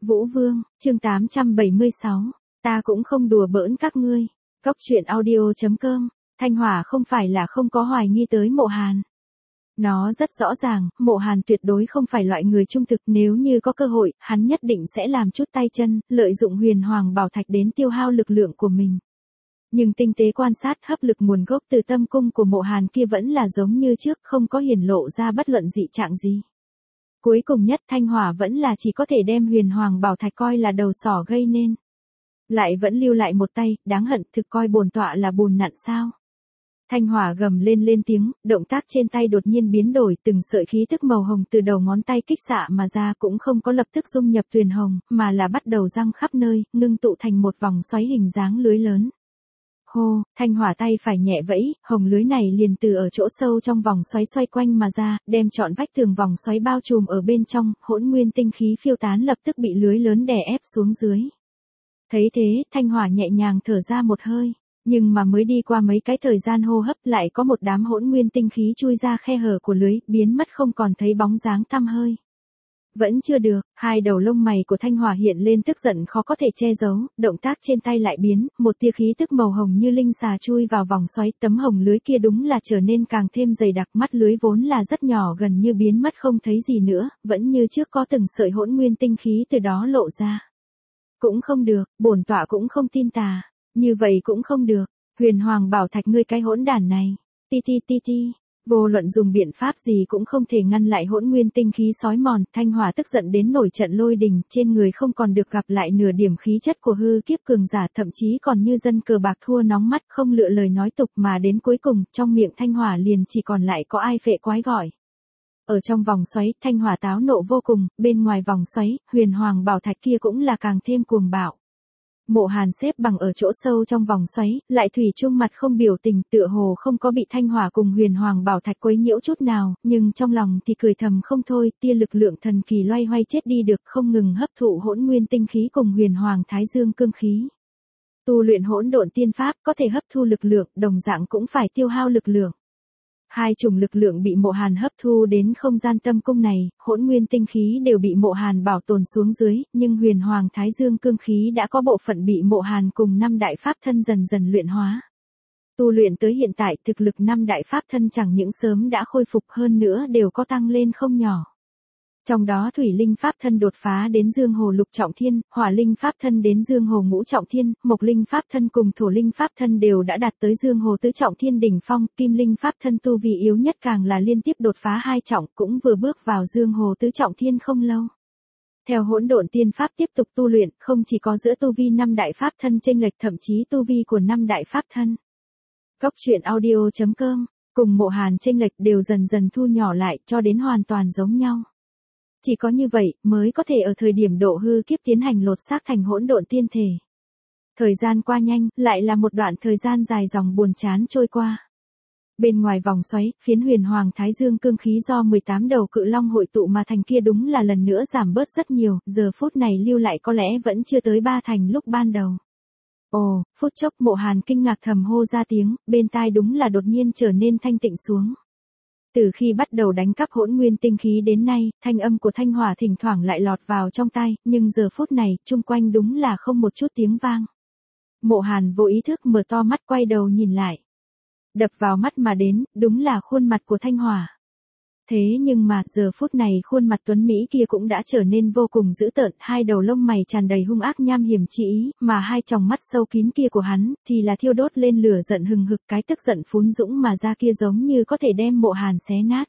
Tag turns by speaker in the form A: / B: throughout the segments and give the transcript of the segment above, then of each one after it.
A: Vũ Vương, chương 876. Ta cũng không đùa bỡn các ngươi. Cốc truyện audio.com. Thanh Hỏa không phải là không có hoài nghi tới Mộ Hàn. Nó rất rõ ràng, Mộ Hàn tuyệt đối không phải loại người trung thực, nếu như có cơ hội, hắn nhất định sẽ làm chút tay chân, lợi dụng Huyền Hoàng Bảo Thạch đến tiêu hao lực lượng của mình. Nhưng tinh tế quan sát, hấp lực nguồn gốc từ tâm cung của Mộ Hàn kia vẫn là giống như trước, không có hiển lộ ra bất luận dị trạng gì. Cuối cùng nhất, Thanh Hỏa vẫn là chỉ có thể đem Huyền Hoàng Bảo Thạch coi là đầu sỏ gây nên. Lại vẫn lưu lại một tay, đáng hận, thực coi bổn tọa là bùn nặn sao. Thanh Hỏa gầm lên tiếng, động tác trên tay đột nhiên biến đổi, từng sợi khí tức màu hồng từ đầu ngón tay kích xạ mà ra, cũng không có lập tức dung nhập tuyền hồng, mà là bắt đầu răng khắp nơi, ngưng tụ thành một vòng xoáy hình dáng lưới lớn. Hô, Thanh Hỏa tay phải nhẹ vẫy, hồng lưới này liền từ ở chỗ sâu trong vòng xoáy xoay quanh mà ra, đem trọn vách tường vòng xoáy bao trùm ở bên trong, hỗn nguyên tinh khí phiêu tán lập tức bị lưới lớn đè ép xuống dưới. Thấy thế, Thanh Hỏa nhẹ nhàng thở ra một hơi, nhưng mà mới đi qua mấy cái thời gian hô hấp lại có một đám hỗn nguyên tinh khí chui ra khe hở của lưới, biến mất không còn thấy bóng dáng tăm hơi. Vẫn chưa được, hai đầu lông mày của Thanh Hỏa hiện lên tức giận khó có thể che giấu, động tác trên tay lại biến, một tia khí tức màu hồng như linh xà chui vào vòng xoáy, tấm hồng lưới kia đúng là trở nên càng thêm dày đặc, mắt lưới vốn là rất nhỏ gần như biến mất không thấy gì nữa, vẫn như trước có từng sợi hỗn nguyên tinh khí từ đó lộ ra. Cũng không được, bổn tọa cũng không tin tà, như vậy cũng không được, Huyền Hoàng Bảo Thạch ngươi cái hỗn đản này, ti. Vô luận dùng biện pháp gì cũng không thể ngăn lại hỗn nguyên tinh khí xói mòn, Thanh Hỏa tức giận đến nổi trận lôi đình, trên người không còn được gặp lại nửa điểm khí chất của hư kiếp cường giả, thậm chí còn như dân cờ bạc thua nóng mắt, không lựa lời nói tục, mà đến cuối cùng, trong miệng Thanh Hỏa liền chỉ còn lại có ai phệ quái gọi. Ở trong vòng xoáy, Thanh Hỏa táo nộ vô cùng, bên ngoài vòng xoáy, Huyền Hoàng Bảo Thạch kia cũng là càng thêm cuồng bạo. Mộ Hàn xếp bằng ở chỗ sâu trong vòng xoáy, lại thủy chung mặt không biểu tình, tựa hồ không có bị Thanh Hỏa cùng Huyền Hoàng Bảo Thạch quấy nhiễu chút nào, nhưng trong lòng thì cười thầm không thôi, tia lực lượng thần kỳ loay hoay chết đi được, không ngừng hấp thụ hỗn nguyên tinh khí cùng Huyền Hoàng Thái Dương cương khí. Tu luyện hỗn độn tiên pháp có thể hấp thu lực lượng, đồng dạng cũng phải tiêu hao lực lượng. Hai chủng lực lượng bị Mộ Hàn hấp thu đến không gian tâm cung này, hỗn nguyên tinh khí đều bị Mộ Hàn bảo tồn xuống dưới, nhưng Huyền Hoàng Thái Dương cương khí đã có bộ phận bị Mộ Hàn cùng 5 đại pháp thân dần dần luyện hóa. Tu luyện tới hiện tại, thực lực 5 đại pháp thân chẳng những sớm đã khôi phục, hơn nữa đều có tăng lên không nhỏ. Trong đó Thủy Linh Pháp Thân đột phá đến Dương Hồ Lục Trọng Thiên, Hỏa Linh Pháp Thân đến Dương Hồ Ngũ Trọng Thiên, Mộc Linh Pháp Thân cùng Thổ Linh Pháp Thân đều đã đạt tới Dương Hồ Tứ Trọng Thiên đỉnh phong, Kim Linh Pháp Thân tu vi yếu nhất càng là liên tiếp đột phá 2 trọng, cũng vừa bước vào Dương Hồ Tứ Trọng Thiên không lâu. Theo hỗn độn tiên pháp tiếp tục tu luyện, không chỉ có giữa tu vi 5 đại pháp thân chênh lệch, thậm chí tu vi của 5 đại pháp thân. Cốc truyện audio.com, cùng Mộ Hàn chênh lệch đều dần dần thu nhỏ lại cho đến hoàn toàn giống nhau. Chỉ có như vậy, mới có thể ở thời điểm độ hư kiếp tiến hành lột xác thành hỗn độn tiên thể. Thời gian qua nhanh, lại là một đoạn thời gian dài dòng buồn chán trôi qua. Bên ngoài vòng xoáy, phiến Huyền Hoàng Thái Dương cương khí do 18 đầu cự long hội tụ mà thành kia đúng là lần nữa giảm bớt rất nhiều, giờ phút này lưu lại có lẽ vẫn chưa tới 3 thành lúc ban đầu. Ồ, phút chốc Mộ Hàn kinh ngạc thầm hô ra tiếng, bên tai đúng là đột nhiên trở nên thanh tịnh xuống. Từ khi bắt đầu đánh cắp hỗn nguyên tinh khí đến nay, thanh âm của Thanh Hỏa thỉnh thoảng lại lọt vào trong tai, nhưng giờ phút này, chung quanh đúng là không một chút tiếng vang. Mộ Hàn vô ý thức mở to mắt quay đầu nhìn lại. Đập vào mắt mà đến, đúng là khuôn mặt của Thanh Hỏa. Thế nhưng mà, giờ phút này khuôn mặt tuấn Mỹ kia cũng đã trở nên vô cùng dữ tợn, hai đầu lông mày tràn đầy hung ác nham hiểm chỉ ý, mà hai tròng mắt sâu kín kia của hắn, thì là thiêu đốt lên lửa giận hừng hực, cái tức giận phún dũng mà ra kia giống như có thể đem Mộ Hàn xé nát.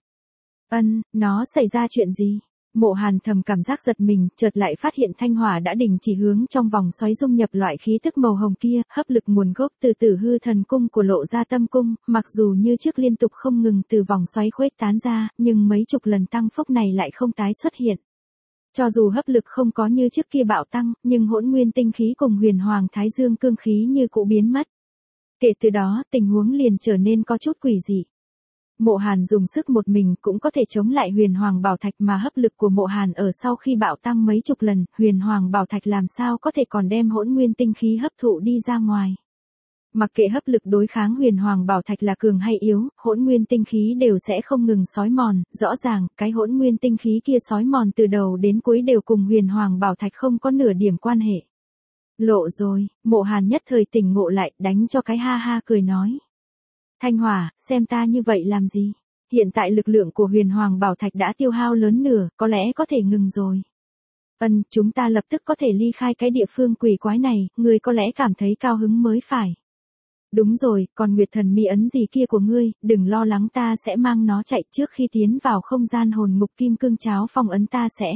A: Nó xảy ra chuyện gì? Mộ Hàn thầm cảm giác giật mình, chợt lại phát hiện Thanh Hỏa đã đình chỉ hướng trong vòng xoáy dung nhập loại khí tức màu hồng kia, hấp lực nguồn gốc từ Tử Hư Thần Cung của Lộ Ra Tâm Cung, mặc dù như trước liên tục không ngừng từ vòng xoáy khuếch tán ra, nhưng mấy chục lần tăng phúc này lại không tái xuất hiện. Cho dù hấp lực không có như trước kia bạo tăng, nhưng hỗn nguyên tinh khí cùng Huyền Hoàng Thái Dương cương khí như cũ biến mất. Kể từ đó, tình huống liền trở nên có chút quỷ dị. Mộ Hàn dùng sức một mình cũng có thể chống lại Huyền Hoàng Bảo Thạch, mà hấp lực của Mộ Hàn ở sau khi bạo tăng mấy chục lần, Huyền Hoàng Bảo Thạch làm sao có thể còn đem hỗn nguyên tinh khí hấp thụ đi ra ngoài. Mặc kệ hấp lực đối kháng huyền hoàng bảo thạch là cường hay yếu, hỗn nguyên tinh khí đều sẽ không ngừng xói mòn, rõ ràng, cái hỗn nguyên tinh khí kia xói mòn từ đầu đến cuối đều cùng huyền hoàng bảo thạch không có nửa điểm quan hệ. Lộ rồi, Mộ Hàn nhất thời tỉnh ngộ lại, đánh cho cái ha ha cười nói. Thanh Hỏa, xem ta như vậy làm gì? Hiện tại lực lượng của huyền hoàng bảo thạch đã tiêu hao lớn nửa, có lẽ có thể ngừng rồi. Chúng ta lập tức có thể ly khai cái địa phương quỷ quái này, ngươi có lẽ cảm thấy cao hứng mới phải. Đúng rồi, còn Nguyệt Thần Mi ấn gì kia của ngươi, đừng lo lắng, ta sẽ mang nó chạy trước khi tiến vào không gian hồn ngục kim cương cháo phong ấn ta sẽ.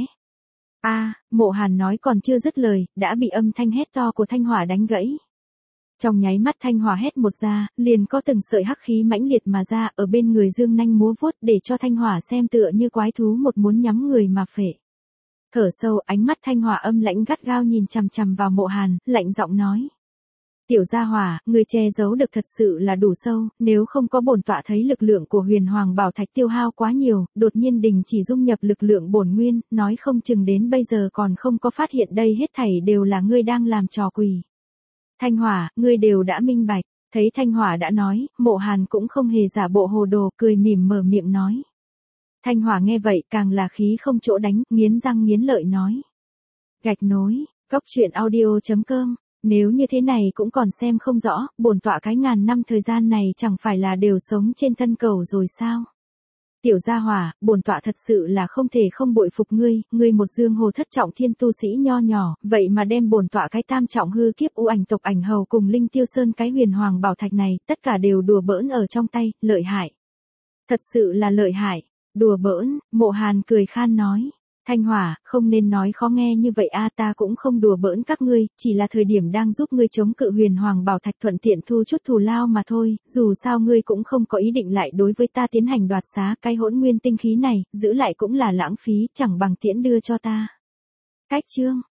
A: Mộ Hàn nói còn chưa dứt lời, đã bị âm thanh hét to của Thanh Hỏa đánh gãy. Trong nháy mắt Thanh Hỏa hét một ra, liền có từng sợi hắc khí mãnh liệt mà ra, ở bên người dương nanh múa vuốt để cho Thanh Hỏa xem tựa như quái thú một muốn nhắm người mà phệ. Thở sâu, ánh mắt Thanh Hỏa âm lãnh gắt gao nhìn chằm chằm vào Mộ Hàn, lạnh giọng nói. Tiểu gia hỏa, người che giấu được thật sự là đủ sâu, nếu không có bổn tọa thấy lực lượng của huyền hoàng bảo thạch tiêu hao quá nhiều, đột nhiên đình chỉ dung nhập lực lượng bổn nguyên, nói không chừng đến bây giờ còn không có phát hiện đây hết thảy đều là ngươi đang làm trò quỷ. Thanh Hỏa, ngươi đều đã minh bạch, thấy Thanh Hỏa đã nói, Mộ Hàn cũng không hề giả bộ hồ đồ, cười mỉm mở miệng nói. Thanh Hỏa nghe vậy càng là khí không chỗ đánh, nghiến răng nghiến lợi nói. Gạch nối, goctruyện.audio.com. Nếu như thế này cũng còn xem không rõ, bổn tọa cái ngàn năm thời gian này chẳng phải là đều sống trên thân cầu rồi sao? Tiểu gia hỏa, bổn tọa thật sự là không thể không bội phục ngươi một dương hồ thất trọng thiên tu sĩ nho nhỏ, vậy mà đem bổn tọa cái tam trọng hư kiếp u ảnh tộc ảnh hầu cùng Linh Tiêu Sơn cái huyền hoàng bảo thạch này, tất cả đều đùa bỡn ở trong tay, lợi hại. Thật sự là lợi hại, đùa bỡn, Mộ Hàn cười khan nói. Thanh Hỏa, không nên nói khó nghe như vậy ta cũng không đùa bỡn các ngươi, chỉ là thời điểm đang giúp ngươi chống cự huyền hoàng bảo thạch thuận tiện thu chút thù lao mà thôi, dù sao ngươi cũng không có ý định lại đối với ta tiến hành đoạt xá, cái hỗn nguyên tinh khí này, giữ lại cũng là lãng phí, chẳng bằng tiễn đưa cho ta. Cách chương